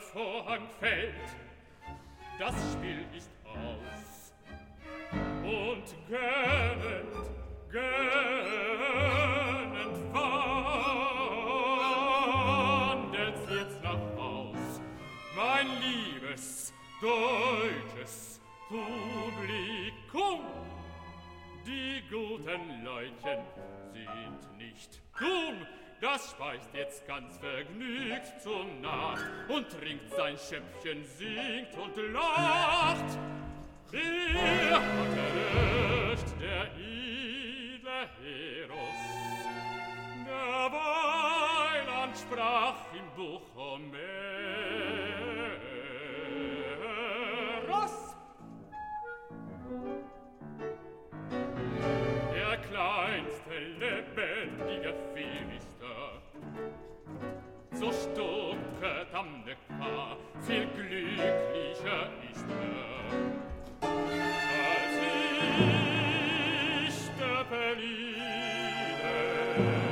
Vorhang fällt, das Spiel ist aus. Und gönnend, gönnend wandelt's jetzt nach Haus, mein liebes deutsches Publikum. Die guten Leutchen sind nicht dumm, das speist jetzt ganz vergnügt zur Nacht und trinkt sein Schöpfchen, singt und lacht. Er hatte recht, der edle Heros, der Weiland sprach im Buch Homeros. Der kleinste lebendige Philister, so stumpet am Neckar, viel glücklicher ist als ich, Steppeline.